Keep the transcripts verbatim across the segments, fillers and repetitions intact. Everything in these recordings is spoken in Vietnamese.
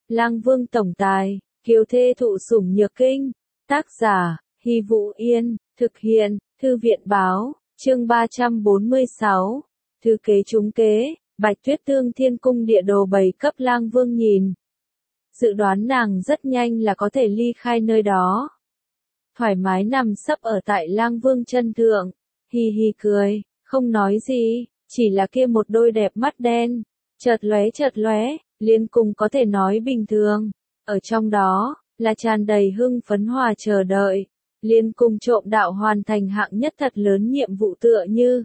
Lang Vương tổng tài, kiều thê thụ sủng nhược kinh. Tác giả, Hy Vũ Yên, thực hiện, Thư viện báo, chương ba trăm bốn mươi sáu. Thư kế trúng kế, Bạch Tuyết Tương Thiên Cung địa đồ bày cấp Lang Vương nhìn. Dự đoán nàng rất nhanh là có thể ly khai nơi đó. Thoải mái nằm sấp ở tại Lang Vương chân thượng, hì hì cười, không nói gì, chỉ là kia một đôi đẹp mắt đen, chợt lóe chợt lóe, Liên Cung có thể nói bình thường, ở trong đó là tràn đầy hưng phấn hòa chờ đợi. Liên Cung trộm đạo hoàn thành hạng nhất thật lớn nhiệm vụ tựa như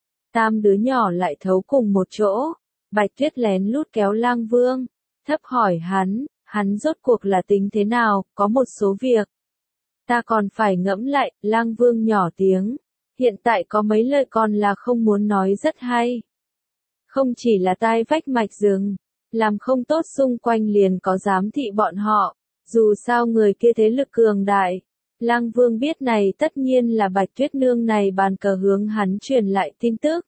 tam đứa nhỏ lại thấu cùng một chỗ. Bạch Tuyết lén lút kéo Lang Vương, thấp hỏi hắn, hắn rốt cuộc là tính thế nào, có một số việc ta còn phải ngẫm lại. Lang Vương nhỏ tiếng, hiện tại có mấy lời còn là không muốn nói rất hay. Không chỉ là tai vách mạch rừng, làm không tốt xung quanh liền có giám thị bọn họ, dù sao người kia thế lực cường đại. Lang Vương biết này tất nhiên là Bạch Tuyết Nương này bàn cờ hướng hắn truyền lại tin tức.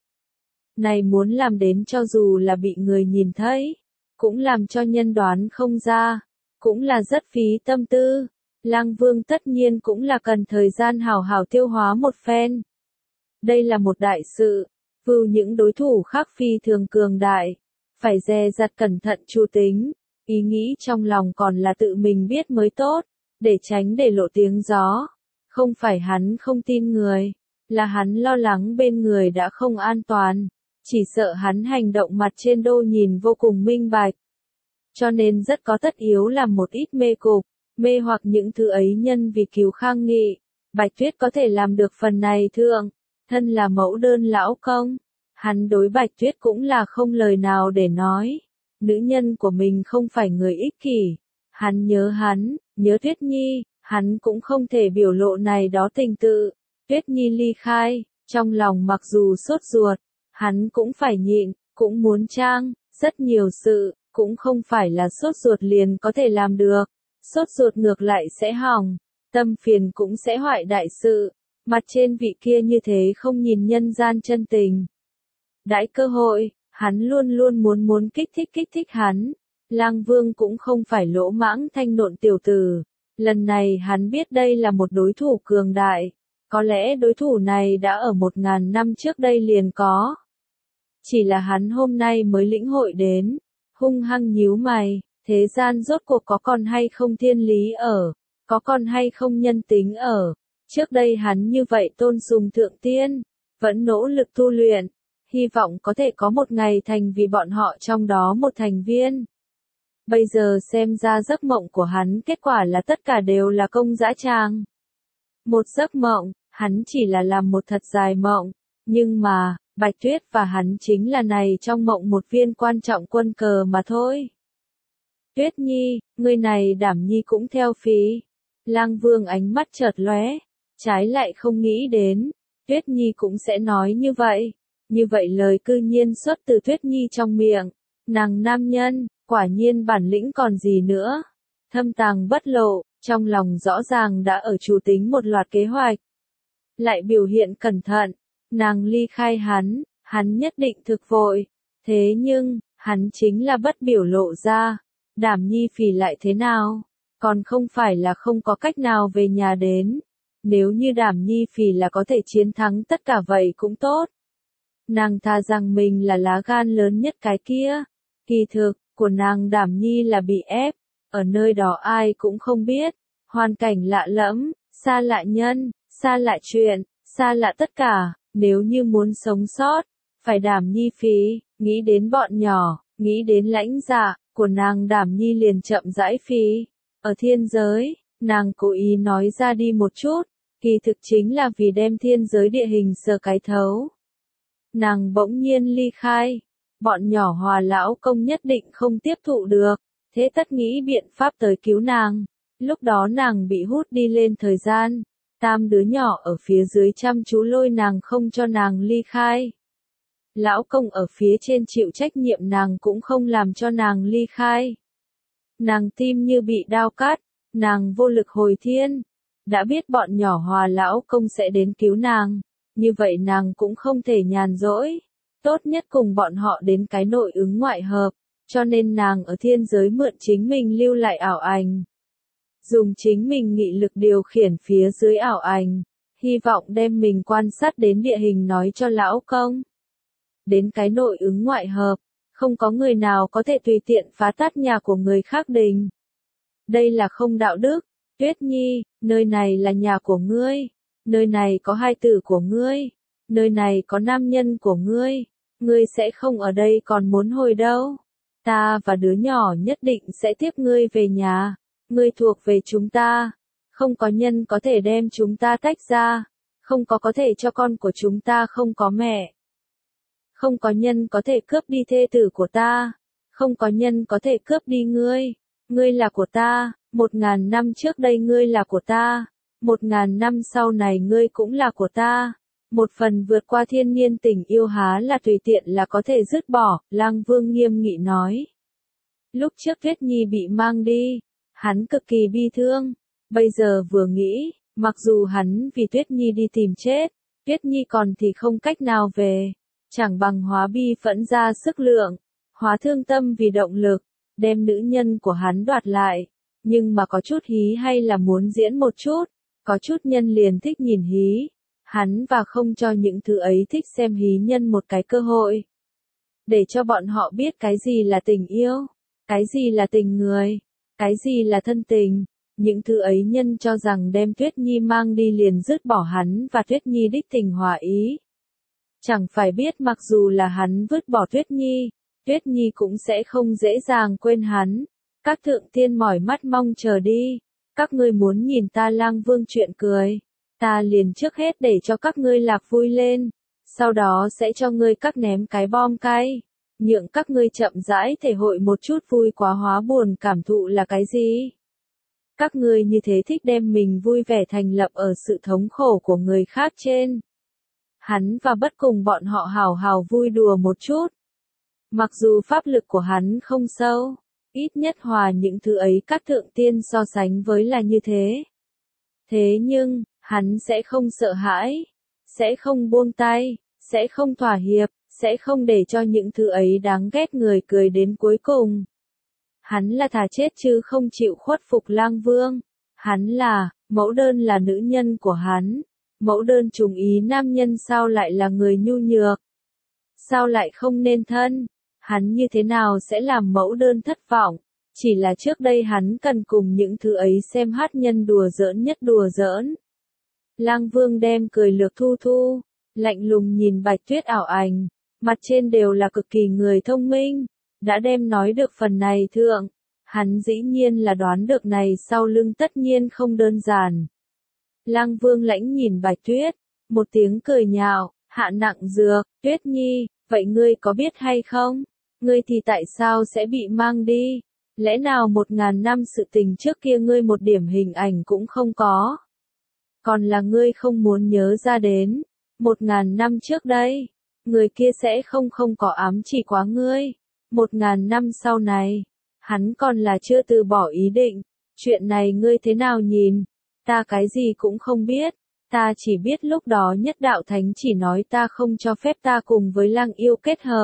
Này muốn làm đến cho dù là bị người nhìn thấy, cũng làm cho nhân đoán không ra, cũng là rất phí tâm tư. Lang Vương tất nhiên cũng là cần thời gian hào hào tiêu hóa một phen. Đây là một đại sự, vưu những đối thủ khác phi thường cường đại, phải dè dặt cẩn thận chu tính, ý nghĩ trong lòng còn là tự mình biết mới tốt, để tránh để lộ tiếng gió. Không phải hắn không tin người, là hắn lo lắng bên người đã không an toàn, chỉ sợ hắn hành động mặt trên đô nhìn vô cùng minh bạch. Cho nên rất có tất yếu làm một ít mê cục, mê hoặc những thứ ấy nhân vì cứu Khang Nghị. Bạch Tuyết có thể làm được phần này thượng, thân là mẫu đơn lão công, hắn đối Bạch Tuyết cũng là không lời nào để nói. Nữ nhân của mình không phải người ích kỷ, hắn nhớ hắn, nhớ Tuyết Nhi, hắn cũng không thể biểu lộ này đó tình tự. Tuyết Nhi ly khai, trong lòng mặc dù sốt ruột, hắn cũng phải nhịn, cũng muốn trang, rất nhiều sự, cũng không phải là sốt ruột liền có thể làm được. Sốt ruột ngược lại sẽ hỏng, tâm phiền cũng sẽ hoại đại sự. Mặt trên vị kia như thế không nhìn nhân gian chân tình. Đãi cơ hội, hắn luôn luôn muốn muốn kích thích kích thích hắn. Lang Vương cũng không phải lỗ mãng thanh nộn tiểu tử. Lần này hắn biết đây là một đối thủ cường đại. Có lẽ đối thủ này đã ở một ngàn năm trước đây liền có. Chỉ là hắn hôm nay mới lĩnh hội đến. Hung hăng nhíu mày, thế gian rốt cuộc có còn hay không thiên lý ở, có còn hay không nhân tính ở. Trước đây hắn như vậy tôn sùng thượng tiên, vẫn nỗ lực tu luyện, hy vọng có thể có một ngày thành vì bọn họ trong đó một thành viên. Bây giờ xem ra giấc mộng của hắn kết quả là tất cả đều là công dã tràng. Một giấc mộng, hắn chỉ là làm một thật dài mộng, nhưng mà, Bạch Tuyết và hắn chính là này trong mộng một viên quan trọng quân cờ mà thôi. Tuyết Nhi, người này Đảm Nhi cũng theo phí. Lang Vương ánh mắt chợt lóe, trái lại không nghĩ đến, Tuyết Nhi cũng sẽ nói như vậy. Như vậy lời cư nhiên xuất từ Tuyết Nhi trong miệng, nàng nam nhân, quả nhiên bản lĩnh còn gì nữa. Thâm tàng bất lộ, trong lòng rõ ràng đã ở chủ tính một loạt kế hoạch. Lại biểu hiện cẩn thận, nàng ly khai hắn, hắn nhất định thực vội. Thế nhưng, hắn chính là bất biểu lộ ra. Đảm Nhi phì lại thế nào? Còn không phải là không có cách nào về nhà đến. Nếu như Đảm Nhi phì là có thể chiến thắng tất cả vậy cũng tốt. Nàng thà rằng mình là lá gan lớn nhất cái kia. Kỳ thực, của nàng Đảm Nhi là bị ép. Ở nơi đó ai cũng không biết. Hoàn cảnh lạ lẫm, xa lạ nhân, xa lạ chuyện, xa lạ tất cả. Nếu như muốn sống sót, phải Đảm Nhi phí, nghĩ đến bọn nhỏ, nghĩ đến lãnh dạ, của nàng Đảm Nhi liền chậm rãi phí. Ở thiên giới, nàng cố ý nói ra đi một chút, kỳ thực chính là vì đem thiên giới địa hình sờ cái thấu. Nàng bỗng nhiên ly khai, bọn nhỏ Hòa lão công nhất định không tiếp thụ được, thế tất nghĩ biện pháp tới cứu nàng. Lúc đó nàng bị hút đi lên thời gian, tam đứa nhỏ ở phía dưới chăm chú lôi nàng không cho nàng ly khai. Lão công ở phía trên chịu trách nhiệm nàng cũng không làm cho nàng ly khai. Nàng tim như bị đao cắt, nàng vô lực hồi thiên. Đã biết bọn nhỏ Hòa lão công sẽ đến cứu nàng, như vậy nàng cũng không thể nhàn rỗi. Tốt nhất cùng bọn họ đến cái nội ứng ngoại hợp, cho nên nàng ở thiên giới mượn chính mình lưu lại ảo ảnh. Dùng chính mình nghị lực điều khiển phía dưới ảo ảnh, hy vọng đem mình quan sát đến địa hình nói cho lão công. Đến cái nội ứng ngoại hợp, không có người nào có thể tùy tiện phá tát nhà của người khác đình. Đây là không đạo đức. Tuyết Nhi, nơi này là nhà của ngươi, nơi này có hai tử của ngươi, nơi này có nam nhân của ngươi, ngươi sẽ không ở đây còn muốn hồi đâu. Ta và đứa nhỏ nhất định sẽ tiếp ngươi về nhà, ngươi thuộc về chúng ta, không có nhân có thể đem chúng ta tách ra, không có có thể cho con của chúng ta không có mẹ. Không có nhân có thể cướp đi thê tử của ta, không có nhân có thể cướp đi ngươi, ngươi là của ta, một ngàn năm trước đây ngươi là của ta, một ngàn năm sau này ngươi cũng là của ta. Một phần vượt qua thiên nhiên tình yêu há là tùy tiện là có thể dứt bỏ, Lang Vương nghiêm nghị nói. Lúc trước Tuyết Nhi bị mang đi, hắn cực kỳ bi thương, bây giờ vừa nghĩ, mặc dù hắn vì Tuyết Nhi đi tìm chết, Tuyết Nhi còn thì không cách nào về, chẳng bằng hóa bi phẫn ra sức lượng, hóa thương tâm vì động lực, đem nữ nhân của hắn đoạt lại, nhưng mà có chút hí hay là muốn diễn một chút, có chút nhân liền thích nhìn hí. Hắn và không cho những thứ ấy thích xem hí nhân một cái cơ hội. Để cho bọn họ biết cái gì là tình yêu, cái gì là tình người, cái gì là thân tình. Những thứ ấy nhân cho rằng đem Tuyết Nhi mang đi liền dứt bỏ hắn và Tuyết Nhi đích tình hòa ý. Chẳng phải biết mặc dù là hắn vứt bỏ Tuyết Nhi, Tuyết Nhi cũng sẽ không dễ dàng quên hắn. Các thượng tiên mỏi mắt mong chờ đi. Các ngươi muốn nhìn ta Lang Vương chuyện cười. Ta liền trước hết để cho các ngươi lạc vui lên, sau đó sẽ cho ngươi các ném cái bom cay, nhượng các ngươi chậm rãi thể hội một chút vui quá hóa buồn cảm thụ là cái gì. Các ngươi như thế thích đem mình vui vẻ thành lập ở sự thống khổ của người khác trên. Hắn và bất cùng bọn họ hào hào vui đùa một chút. Mặc dù pháp lực của hắn không sâu, ít nhất hòa những thứ ấy các thượng tiên so sánh với là như thế. Thế nhưng, hắn sẽ không sợ hãi, sẽ không buông tay, sẽ không thỏa hiệp, sẽ không để cho những thứ ấy đáng ghét người cười đến cuối cùng. Hắn là thà chết chứ không chịu khuất phục Lang Vương. Hắn là, mẫu đơn là nữ nhân của hắn. Mẫu đơn trùng ý nam nhân sao lại là người nhu nhược? Sao lại không nên thân? Hắn như thế nào sẽ làm mẫu đơn thất vọng? Chỉ là trước đây hắn cần cùng những thứ ấy xem hát nhân đùa giỡn nhất đùa giỡn. Lang Vương đem cười lược thu thu, lạnh lùng nhìn Bạch Tuyết ảo ảnh, mặt trên đều là cực kỳ người thông minh, đã đem nói được phần này thượng, hắn dĩ nhiên là đoán được này sau lưng tất nhiên không đơn giản. Lang Vương lãnh nhìn Bạch Tuyết, một tiếng cười nhạo, hạ nặng dược, Tuyết Nhi, vậy ngươi có biết hay không? Ngươi thì tại sao sẽ bị mang đi? Lẽ nào một ngàn năm sự tình trước kia ngươi một điểm hình ảnh cũng không có? Còn là ngươi không muốn nhớ ra đến, một ngàn năm trước đây, người kia sẽ không không có ám chỉ quá ngươi. Một ngàn năm sau này, hắn còn là chưa từ bỏ ý định. Chuyện này ngươi thế nào nhìn? Ta cái gì cũng không biết. Ta chỉ biết lúc đó nhất đạo thánh chỉ nói ta không cho phép ta cùng với Lang yêu kết hợp.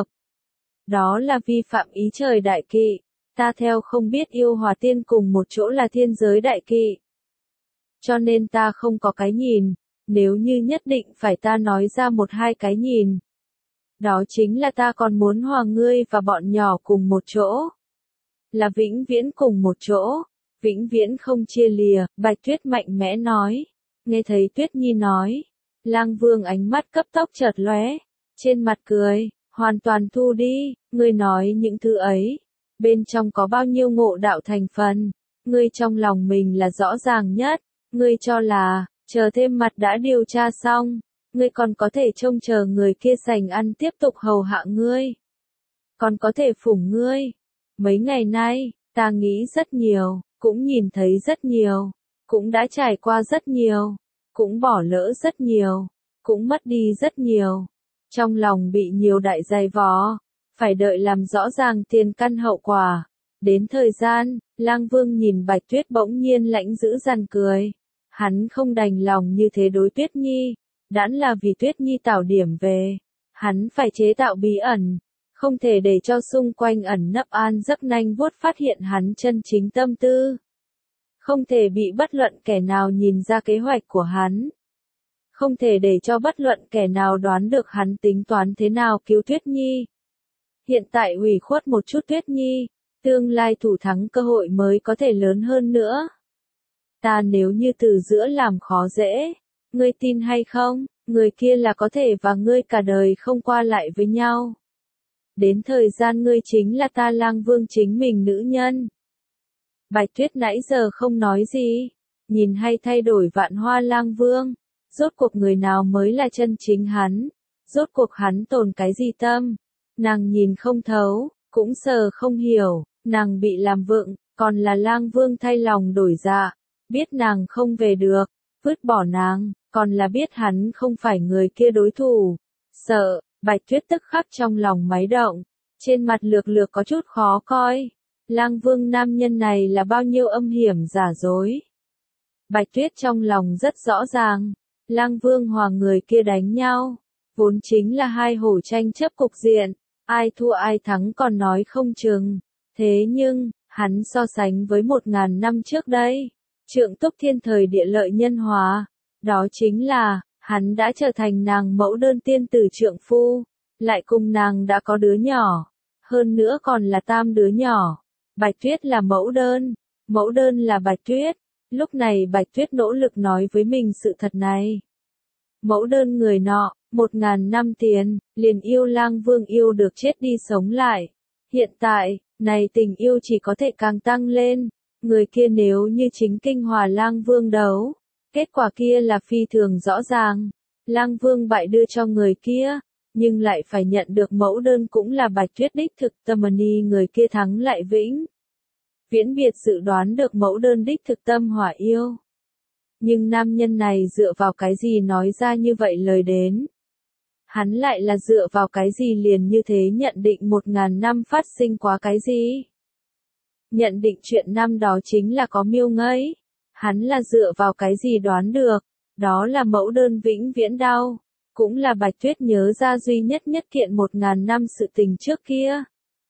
Đó là vi phạm ý trời đại kỵ. Ta theo không biết yêu hòa tiên cùng một chỗ là thiên giới đại kỵ. Cho nên ta không có cái nhìn, nếu như nhất định phải ta nói ra một hai cái nhìn. Đó chính là ta còn muốn hòa ngươi và bọn nhỏ cùng một chỗ. Là vĩnh viễn cùng một chỗ, vĩnh viễn không chia lìa, Bạch Tuyết mạnh mẽ nói. Nghe thấy Tuyết Nhi nói, Lang Vương ánh mắt cấp tốc chợt lóe, trên mặt cười, hoàn toàn thu đi, ngươi nói những thứ ấy, bên trong có bao nhiêu ngộ đạo thành phần, ngươi trong lòng mình là rõ ràng nhất. Ngươi cho là, chờ thêm mặt đã điều tra xong, ngươi còn có thể trông chờ người kia sành ăn tiếp tục hầu hạ ngươi. Còn có thể phủng ngươi. Mấy ngày nay, ta nghĩ rất nhiều, cũng nhìn thấy rất nhiều, cũng đã trải qua rất nhiều, cũng bỏ lỡ rất nhiều, cũng mất đi rất nhiều. Trong lòng bị nhiều đại dày vò, phải đợi làm rõ ràng tiền căn hậu quả. Đến thời gian, Lang Vương nhìn Bạch Tuyết bỗng nhiên lãnh dữ dằn cười. Hắn không đành lòng như thế đối Tuyết Nhi, đãn là vì Tuyết Nhi tảo điểm về. Hắn phải chế tạo bí ẩn, Không thể để cho xung quanh ẩn nấp an giấc nanh vuốt phát hiện hắn chân chính tâm tư. Không thể bị bất luận kẻ nào nhìn ra kế hoạch của hắn. Không thể để cho bất luận kẻ nào đoán được hắn tính toán thế nào cứu Tuyết Nhi. Hiện tại ủy khuất một chút Tuyết Nhi, tương lai thủ thắng cơ hội mới có thể lớn hơn nữa. Ta nếu như từ giữa làm khó dễ, ngươi tin hay không, người kia là có thể và ngươi cả đời không qua lại với nhau. Đến thời gian ngươi chính là ta Lang Vương chính mình nữ nhân. Bạch Tuyết nãy giờ không nói gì, nhìn hay thay đổi Vạn Hoa Lang Vương, rốt cuộc người nào mới là chân chính hắn, rốt cuộc hắn tồn cái gì tâm, nàng nhìn không thấu, cũng sờ không hiểu, nàng bị làm vượng, còn là Lang Vương thay lòng đổi dạ, biết nàng không về được, vứt bỏ nàng, còn là biết hắn không phải người kia đối thủ, sợ, Bạch Tuyết tức khắc trong lòng máy động, trên mặt lược lược có chút khó coi. Lang Vương nam nhân này là bao nhiêu âm hiểm giả dối. Bạch Tuyết trong lòng rất rõ ràng, Lang Vương hòa người kia đánh nhau, vốn chính là hai hổ tranh chấp cục diện, ai thua ai thắng còn nói không chừng. Thế nhưng, hắn so sánh với một ngàn năm trước đây, Trượng Túc Thiên thời địa lợi nhân hòa, đó chính là, hắn đã trở thành nàng mẫu đơn tiên tử trượng phu, lại cùng nàng đã có đứa nhỏ, hơn nữa còn là tam đứa nhỏ. Bạch Tuyết là mẫu đơn, mẫu đơn là Bạch Tuyết, lúc này Bạch Tuyết nỗ lực nói với mình sự thật này. Mẫu đơn người nọ, một ngàn năm tiền, liền yêu Lang Vương yêu được chết đi sống lại. Hiện tại, này tình yêu chỉ có thể càng tăng lên, người kia nếu như chính kinh hòa Lang Vương đấu, kết quả kia là phi thường rõ ràng. Lang Vương bại đưa cho người kia, nhưng lại phải nhận được mẫu đơn cũng là Bạch Tuyết đích thực tâm ni người kia thắng lại vĩnh. Viễn biệt dự đoán được mẫu đơn đích thực tâm hỏa yêu. Nhưng nam nhân này dựa vào cái gì nói ra như vậy lời đến? Hắn lại là dựa vào cái gì liền như thế nhận định một ngàn năm phát sinh quá cái gì? Nhận định chuyện năm đó chính là có miêu ngẫy. Hắn là dựa vào cái gì đoán được? Đó là mẫu đơn vĩnh viễn đau. Cũng là Bạch Tuyết nhớ ra duy nhất nhất kiện một ngàn năm sự tình trước kia.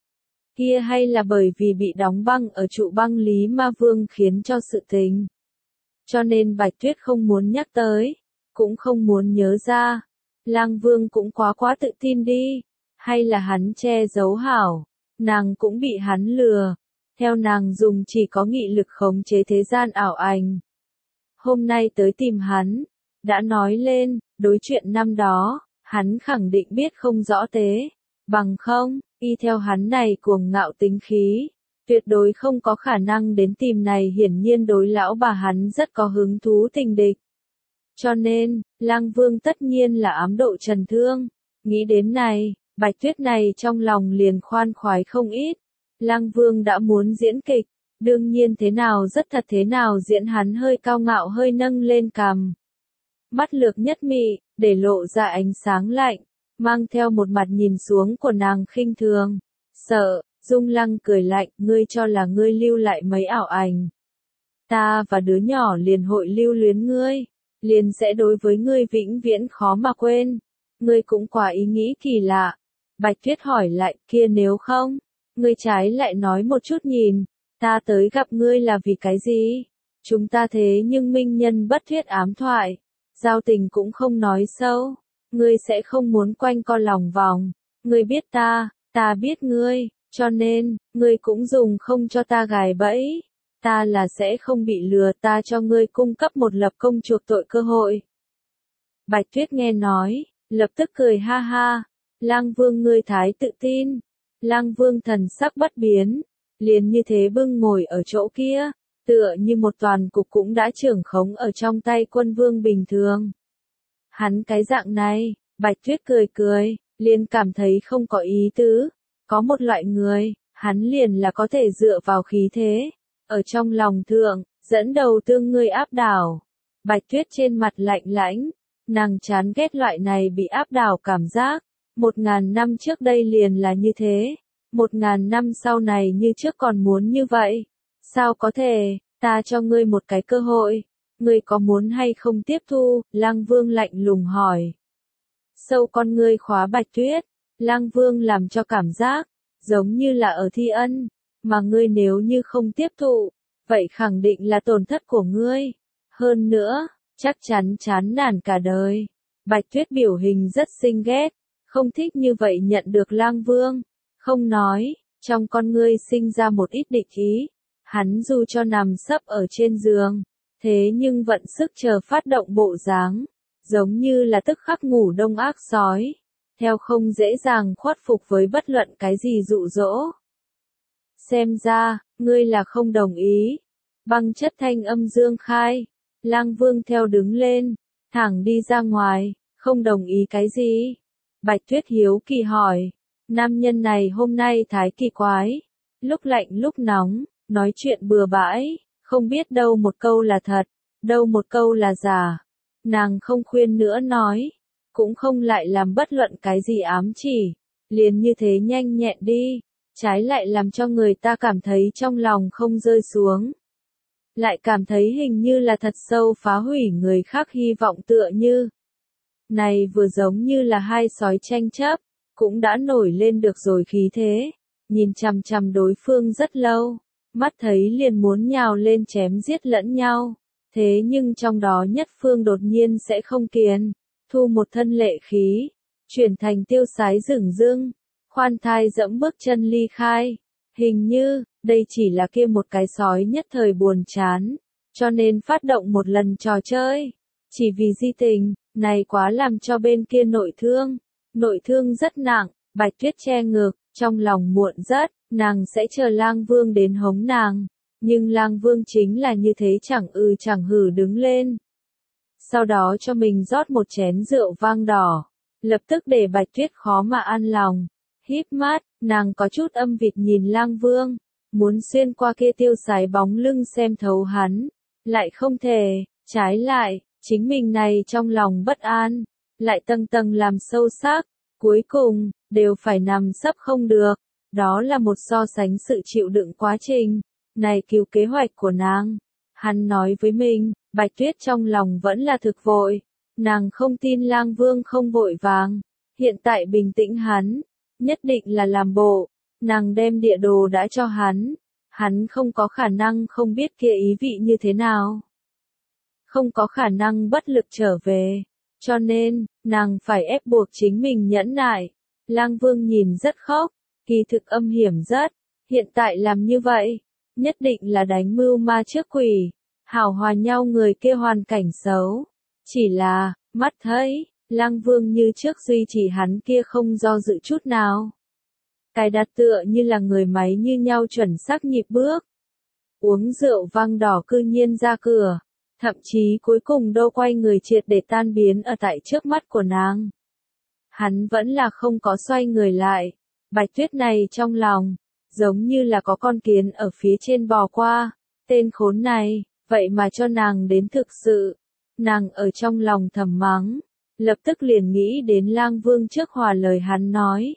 Kia hay là bởi vì bị đóng băng ở trụ băng Lý Ma Vương khiến cho sự tình. Cho nên Bạch Tuyết không muốn nhắc tới, cũng không muốn nhớ ra. Lang Vương cũng quá quá tự tin đi, hay là hắn che giấu hảo, nàng cũng bị hắn lừa. Theo nàng dùng chỉ có nghị lực khống chế thế gian ảo ảnh. Hôm nay tới tìm hắn, đã nói lên, đối chuyện năm đó, hắn khẳng định biết không rõ tế, bằng không, y theo hắn này cuồng ngạo tính khí, tuyệt đối không có khả năng đến tìm này hiển nhiên đối lão bà hắn rất có hứng thú tình địch. Cho nên, Lang Vương tất nhiên là ám độ Trần Thương, nghĩ đến này, Bạch Tuyết này trong lòng liền khoan khoái không ít. Lang Vương đã muốn diễn kịch, đương nhiên thế nào rất thật thế nào diễn hắn hơi cao ngạo hơi nâng lên cằm. Mắt lược nhất mị, để lộ ra ánh sáng lạnh, mang theo một mặt nhìn xuống của nàng khinh thường. Sợ, Dung Lăng cười lạnh, ngươi cho là ngươi lưu lại mấy ảo ảnh. Ta và đứa nhỏ liền hội lưu luyến ngươi, liền sẽ đối với ngươi vĩnh viễn khó mà quên. Ngươi cũng quá ý nghĩ kỳ lạ. Bạch Tuyết hỏi lại, kia nếu không? Ngươi trái lại nói một chút nhìn, ta tới gặp ngươi là vì cái gì? Chúng ta thế nhưng minh nhân bất thuyết ám thoại, giao tình cũng không nói sâu, ngươi sẽ không muốn quanh co lòng vòng, ngươi biết ta, ta biết ngươi, cho nên, ngươi cũng dùng không cho ta gài bẫy, ta là sẽ không bị lừa, ta cho ngươi cung cấp một lập công chuộc tội cơ hội. Bạch Tuyết nghe nói, lập tức cười ha ha, Lang Vương ngươi thái tự tin. Lang Vương thần sắc bất biến, liền như thế bưng ngồi ở chỗ kia, tựa như một toàn cục cũng đã trưởng khống ở trong tay quân vương bình thường. Hắn cái dạng này, Bạch Tuyết cười cười, liền cảm thấy không có ý tứ, có một loại người, hắn liền là có thể dựa vào khí thế, ở trong lòng thượng, dẫn đầu tương ngươi áp đảo. Bạch Tuyết trên mặt lạnh lãnh, nàng chán ghét loại này bị áp đảo cảm giác. Một ngàn năm trước đây liền là như thế, một ngàn năm sau này như trước còn muốn như vậy. Sao có thể, ta cho ngươi một cái cơ hội, ngươi có muốn hay không tiếp thu? Lang Vương lạnh lùng hỏi. Sâu con ngươi khóa Bạch Tuyết, Lang Vương làm cho cảm giác, giống như là ở thi ân, mà ngươi nếu như không tiếp thụ, vậy khẳng định là tổn thất của ngươi. Hơn nữa, chắc chắn chán nản cả đời. Bạch Tuyết biểu hình rất xinh ghét, không thích như vậy nhận được Lang Vương. Không nói, trong con ngươi sinh ra một ít địch ý. Hắn dù cho nằm sấp ở trên giường, thế nhưng vận sức chờ phát động bộ dáng, giống như là tức khắc ngủ đông ác sói, theo không dễ dàng khuất phục với bất luận cái gì dụ dỗ. Xem ra, ngươi là không đồng ý. Băng chất thanh âm dương khai, Lang Vương theo đứng lên, thẳng đi ra ngoài, không đồng ý cái gì? Bạch Tuyết hiếu kỳ hỏi, nam nhân này hôm nay thái kỳ quái, lúc lạnh lúc nóng, nói chuyện bừa bãi, không biết đâu một câu là thật, đâu một câu là giả. Nàng không khuyên nữa nói, cũng không lại làm bất luận cái gì ám chỉ, liền như thế nhanh nhẹn đi, trái lại làm cho người ta cảm thấy trong lòng không rơi xuống. Lại cảm thấy hình như là thật sâu phá hủy người khác hy vọng tựa như. Này vừa giống như là hai sói tranh chấp, cũng đã nổi lên được rồi khí thế, nhìn chằm chằm đối phương rất lâu, mắt thấy liền muốn nhào lên chém giết lẫn nhau, thế nhưng trong đó nhất phương đột nhiên sẽ không kiên, thu một thân lệ khí, chuyển thành tiêu sái rừng rưng, khoan thai dẫm bước chân ly khai, hình như, đây chỉ là kia một cái sói nhất thời buồn chán, cho nên phát động một lần trò chơi, chỉ vì di tình, này quá làm cho bên kia nội thương, nội thương rất nặng, Bạch Tuyết che ngực, trong lòng muộn rất, nàng sẽ chờ Lang Vương đến hống nàng, nhưng Lang Vương chính là như thế chẳng ư chẳng hử đứng lên. Sau đó cho mình rót một chén rượu vang đỏ, lập tức để Bạch Tuyết khó mà an lòng, híp mắt, nàng có chút âm vịt nhìn Lang Vương, muốn xuyên qua kia tiêu sái bóng lưng xem thấu hắn, lại không thể, trái lại, chính mình này trong lòng bất an, lại tầng tầng làm sâu sắc, cuối cùng, đều phải nằm sấp không được, đó là một so sánh sự chịu đựng quá trình, này cứu kế hoạch của nàng. Hắn nói với mình, Bạch Tuyết trong lòng vẫn là thực vội, nàng không tin Lang Vương không vội vàng, hiện tại bình tĩnh hắn, nhất định là làm bộ, nàng đem địa đồ đã cho hắn, hắn không có khả năng không biết kia ý vị như thế nào. Không có khả năng bất lực trở về, cho nên, nàng phải ép buộc chính mình nhẫn nại. Lang Vương nhìn rất khóc, kỳ thực âm hiểm rất, hiện tại làm như vậy, nhất định là đánh mưu ma trước quỷ, hảo hòa nhau người kia hoàn cảnh xấu. Chỉ là, mắt thấy, Lang Vương như trước duy trì hắn kia không do dự chút nào. Cài đặt tựa như là người máy như nhau chuẩn xác nhịp bước. Uống rượu vang đỏ cư nhiên ra cửa, thậm chí cuối cùng đâu quay người triệt để tan biến ở tại trước mắt của nàng. Hắn vẫn là không có xoay người lại, Bạch Tuyết này trong lòng, giống như là có con kiến ở phía trên bò qua, tên khốn này, vậy mà cho nàng đến thực sự. Nàng ở trong lòng thầm mắng, lập tức liền nghĩ đến Lang Vương trước hòa lời hắn nói.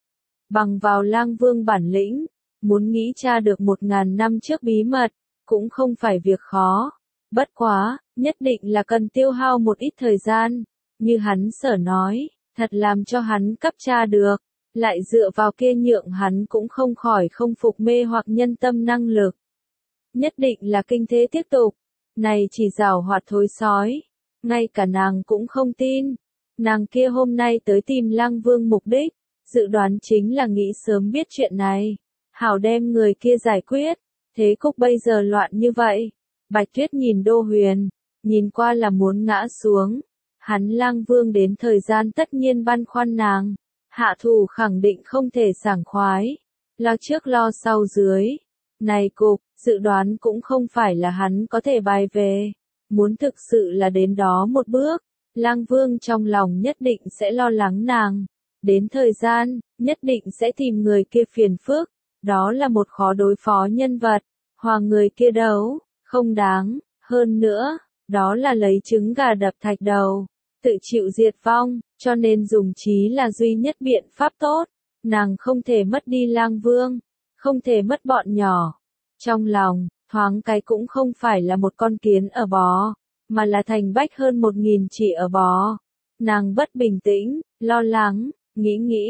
Bằng vào Lang Vương bản lĩnh, muốn nghĩ tra được một ngàn năm trước bí mật, cũng không phải việc khó. Bất quá, nhất định là cần tiêu hao một ít thời gian, như hắn sở nói, thật làm cho hắn cấp tra được, lại dựa vào kia nhượng hắn cũng không khỏi không phục mê hoặc nhân tâm năng lực. Nhất định là kinh thế tiếp tục, này chỉ giảo hoạt thối sói, ngay cả nàng cũng không tin. Nàng kia hôm nay tới tìm Lang Vương mục đích, dự đoán chính là nghĩ sớm biết chuyện này, hảo đem người kia giải quyết, thế cục bây giờ loạn như vậy. Bạch Tuyết nhìn Đô Huyền, nhìn qua là muốn ngã xuống, hắn Lang Vương đến thời gian tất nhiên băn khoăn nàng, hạ thủ khẳng định không thể sảng khoái, lo trước lo sau dưới, này cục, dự đoán cũng không phải là hắn có thể bài về, muốn thực sự là đến đó một bước, Lang Vương trong lòng nhất định sẽ lo lắng nàng, đến thời gian, nhất định sẽ tìm người kia phiền phức, đó là một khó đối phó nhân vật, hòa người kia đấu. Không đáng, hơn nữa, đó là lấy trứng gà đập thạch đầu, tự chịu diệt vong, cho nên dùng trí là duy nhất biện pháp tốt, nàng không thể mất đi Lang Vương, không thể mất bọn nhỏ. Trong lòng, thoáng cái cũng không phải là một con kiến ở bò, mà là thành bách hơn một nghìn chỉ ở bò. Nàng bất bình tĩnh, lo lắng, nghĩ nghĩ,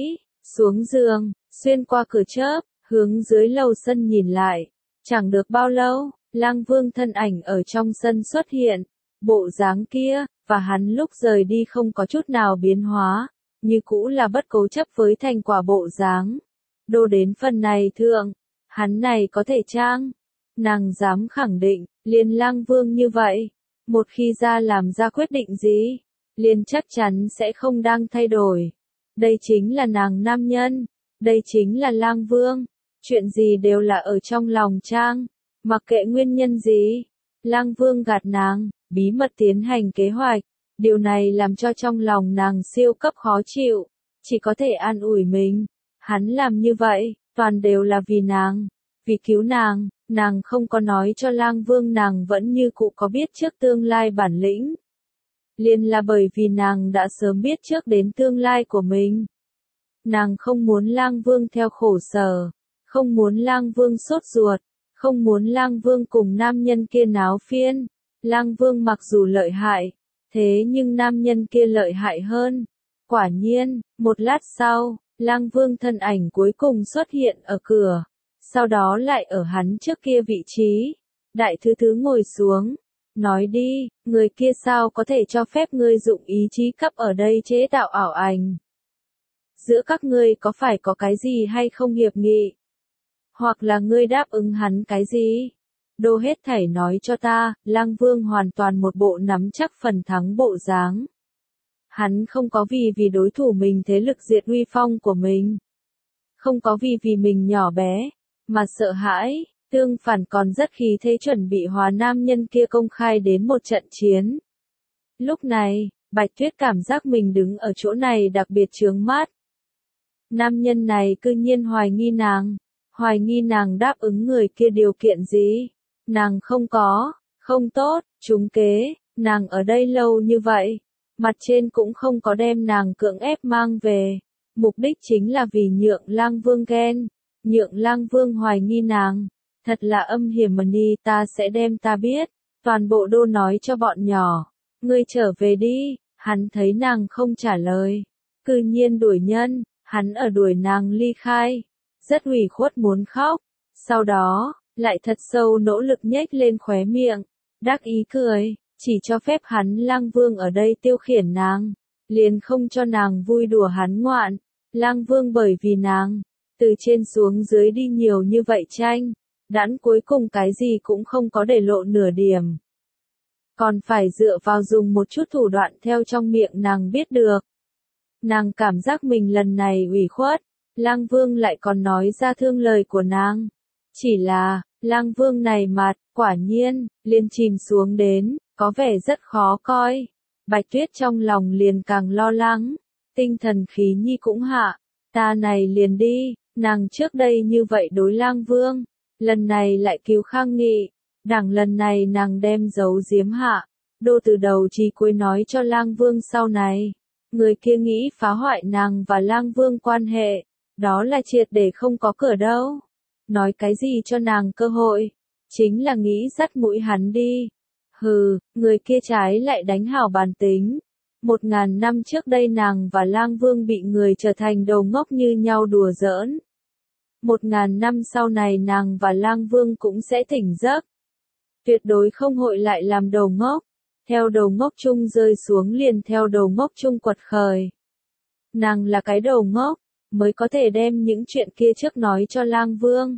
xuống giường, xuyên qua cửa chớp, hướng dưới lầu sân nhìn lại. Chẳng được bao lâu, Lang Vương thân ảnh ở trong sân xuất hiện, bộ dáng kia, và hắn lúc rời đi không có chút nào biến hóa, như cũ là bất cố chấp với thành quả bộ dáng. Đô đến phần này thượng, hắn này có thể trang. Nàng dám khẳng định, liền Lang Vương như vậy, một khi ra làm ra quyết định gì, liền chắc chắn sẽ không đang thay đổi. Đây chính là nàng nam nhân, đây chính là Lang Vương, chuyện gì đều là ở trong lòng trang, mặc kệ nguyên nhân gì. Lang Vương gạt nàng, bí mật tiến hành kế hoạch, điều này làm cho trong lòng nàng siêu cấp khó chịu, chỉ có thể an ủi mình. Hắn làm như vậy, toàn đều là vì nàng, vì cứu nàng, nàng không có nói cho Lang Vương nàng vẫn như cũ có biết trước tương lai bản lĩnh. Liền là bởi vì nàng đã sớm biết trước đến tương lai của mình. Nàng không muốn Lang Vương theo khổ sở, không muốn Lang Vương sốt ruột, không muốn Lang Vương cùng nam nhân kia náo phiên. Lang Vương mặc dù lợi hại, thế nhưng nam nhân kia lợi hại hơn. Quả nhiên, một lát sau, Lang Vương thân ảnh cuối cùng xuất hiện ở cửa, sau đó lại ở hắn trước kia vị trí. Đại thứ thứ ngồi xuống, nói đi, người kia sao có thể cho phép ngươi dụng ý chí cấp ở đây chế tạo ảo ảnh? Giữa các ngươi có phải có cái gì hay không hiệp nghị? Hoặc là ngươi đáp ứng hắn cái gì? Đô hết thảy nói cho ta. Lang Vương hoàn toàn một bộ nắm chắc phần thắng bộ dáng. Hắn không có vì vì đối thủ mình thế lực diệt uy phong của mình. Không có vì vì mình nhỏ bé, mà sợ hãi, tương phản còn rất khí thế chuẩn bị hòa nam nhân kia công khai đến một trận chiến. Lúc này, Bạch Tuyết cảm giác mình đứng ở chỗ này đặc biệt chướng mắt. Nam nhân này cư nhiên hoài nghi nàng, hoài nghi nàng đáp ứng người kia điều kiện gì. Nàng không có, không tốt, trúng kế, nàng ở đây lâu như vậy, mặt trên cũng không có đem nàng cưỡng ép mang về. Mục đích chính là vì nhượng Lang Vương ghen, nhượng Lang Vương hoài nghi nàng. Thật là âm hiểm mà đi, ta sẽ đem ta biết, toàn bộ đô nói cho bọn nhỏ. Ngươi trở về đi. Hắn thấy nàng không trả lời, cư nhiên đuổi nhân, hắn ở đuổi nàng ly khai, rất ủy khuất muốn khóc. Sau đó, lại thật sâu nỗ lực nhếch lên khóe miệng, đắc ý cười, chỉ cho phép hắn Lang Vương ở đây tiêu khiển nàng, liền không cho nàng vui đùa hắn ngoạn. Lang Vương bởi vì nàng, từ trên xuống dưới đi nhiều như vậy tranh, đãn cuối cùng cái gì cũng không có để lộ nửa điểm. Còn phải dựa vào dùng một chút thủ đoạn theo trong miệng nàng biết được. Nàng cảm giác mình lần này ủy khuất, Lang Vương lại còn nói ra thương lời của nàng. Chỉ là, Lang Vương này mặt, quả nhiên, liền chìm xuống đến, có vẻ rất khó coi. Bạch Tuyết trong lòng liền càng lo lắng, tinh thần khí nhi cũng hạ, ta này liền đi. Nàng trước đây như vậy đối Lang Vương, lần này lại cứu Khang Nghị, đằng lần này nàng đem giấu giếm hạ, đô từ đầu chí cuối nói cho Lang Vương sau này. Người kia nghĩ phá hoại nàng và Lang Vương quan hệ, đó là triệt để không có cửa đâu. Nói cái gì cho nàng cơ hội, chính là nghĩ dắt mũi hắn đi. Hừ, người kia trái lại đánh hảo bàn tính. Một ngàn năm trước đây nàng và Lang Vương bị người trở thành đầu ngốc như nhau đùa giỡn. Một ngàn năm sau này nàng và Lang Vương cũng sẽ tỉnh giấc. Tuyệt đối không hội lại làm đầu ngốc. Theo đầu ngốc chung rơi xuống liền theo đầu ngốc chung quật khởi. Nàng là cái đầu ngốc, mới có thể đem những chuyện kia trước nói cho Lang Vương.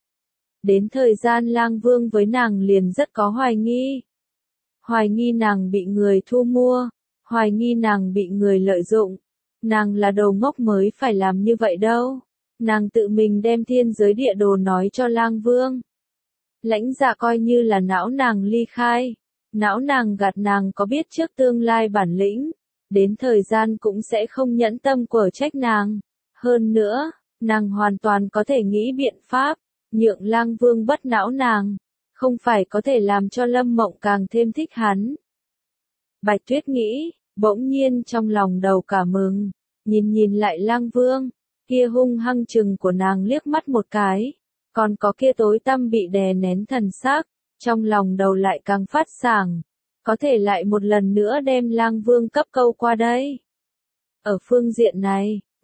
Đến thời gian Lang Vương với nàng liền rất có hoài nghi. Hoài nghi nàng bị người thu mua, hoài nghi nàng bị người lợi dụng. Nàng là đầu ngốc mới phải làm như vậy đâu. Nàng tự mình đem thiên giới địa đồ nói cho Lang Vương. Lãnh Dạ coi như là não nàng ly khai. Não nàng gạt nàng có biết trước tương lai bản lĩnh, đến thời gian cũng sẽ không nhẫn tâm quở trách nàng. Hơn nữa, nàng hoàn toàn có thể nghĩ biện pháp, nhượng Lang Vương bất não nàng, không phải có thể làm cho Lâm Mộng càng thêm thích hắn. Bạch Tuyết nghĩ, bỗng nhiên trong lòng đầu cả mừng, nhìn nhìn lại Lang Vương, kia hung hăng chừng của nàng liếc mắt một cái, còn có kia tối tăm bị đè nén thần sắc. Trong lòng đầu lại càng phát sảng, có thể lại một lần nữa đem Lang Vương cấp câu qua đây. Ở phương diện này,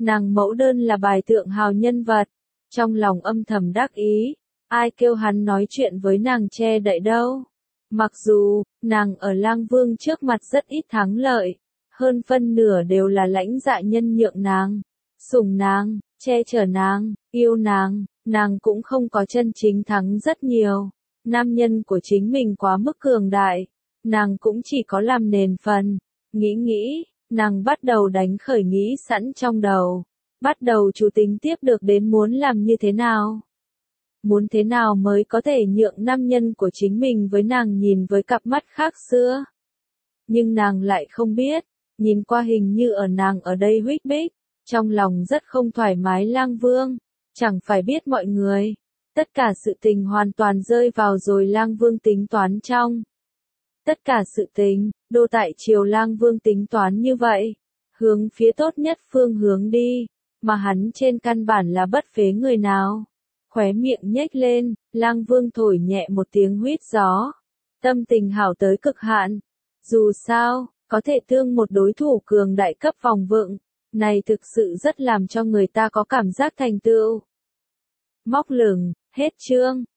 nàng mẫu đơn là bài thượng hào nhân vật, trong lòng âm thầm đắc ý, ai kêu hắn nói chuyện với nàng che đậy đâu. Mặc dù, nàng ở Lang Vương trước mặt rất ít thắng lợi, hơn phân nửa đều là lãnh dạ nhân nhượng nàng, sủng nàng, che chở nàng, yêu nàng, nàng cũng không có chân chính thắng rất nhiều. Nam nhân của chính mình quá mức cường đại, nàng cũng chỉ có làm nền phần. Nghĩ nghĩ, nàng bắt đầu đánh khởi nghĩ sẵn trong đầu, bắt đầu chủ tính tiếp được đến muốn làm như thế nào. Muốn thế nào mới có thể nhượng nam nhân của chính mình với nàng nhìn với cặp mắt khác xưa. Nhưng nàng lại không biết, nhìn qua hình như ở nàng ở đây huých bích, trong lòng rất không thoải mái. Lang Vương, chẳng phải biết mọi người, tất cả sự tình hoàn toàn rơi vào rồi Lang Vương tính toán trong. Tất cả sự tình, đô tại triều Lang Vương tính toán như vậy, hướng phía tốt nhất phương hướng đi, mà hắn trên căn bản là bất phế người nào. Khóe miệng nhếch lên, Lang Vương thổi nhẹ một tiếng huýt gió, tâm tình hảo tới cực hạn. Dù sao, có thể thương một đối thủ cường đại cấp phòng vựng, này thực sự rất làm cho người ta có cảm giác thành tựu. Móc lửng, hết chương.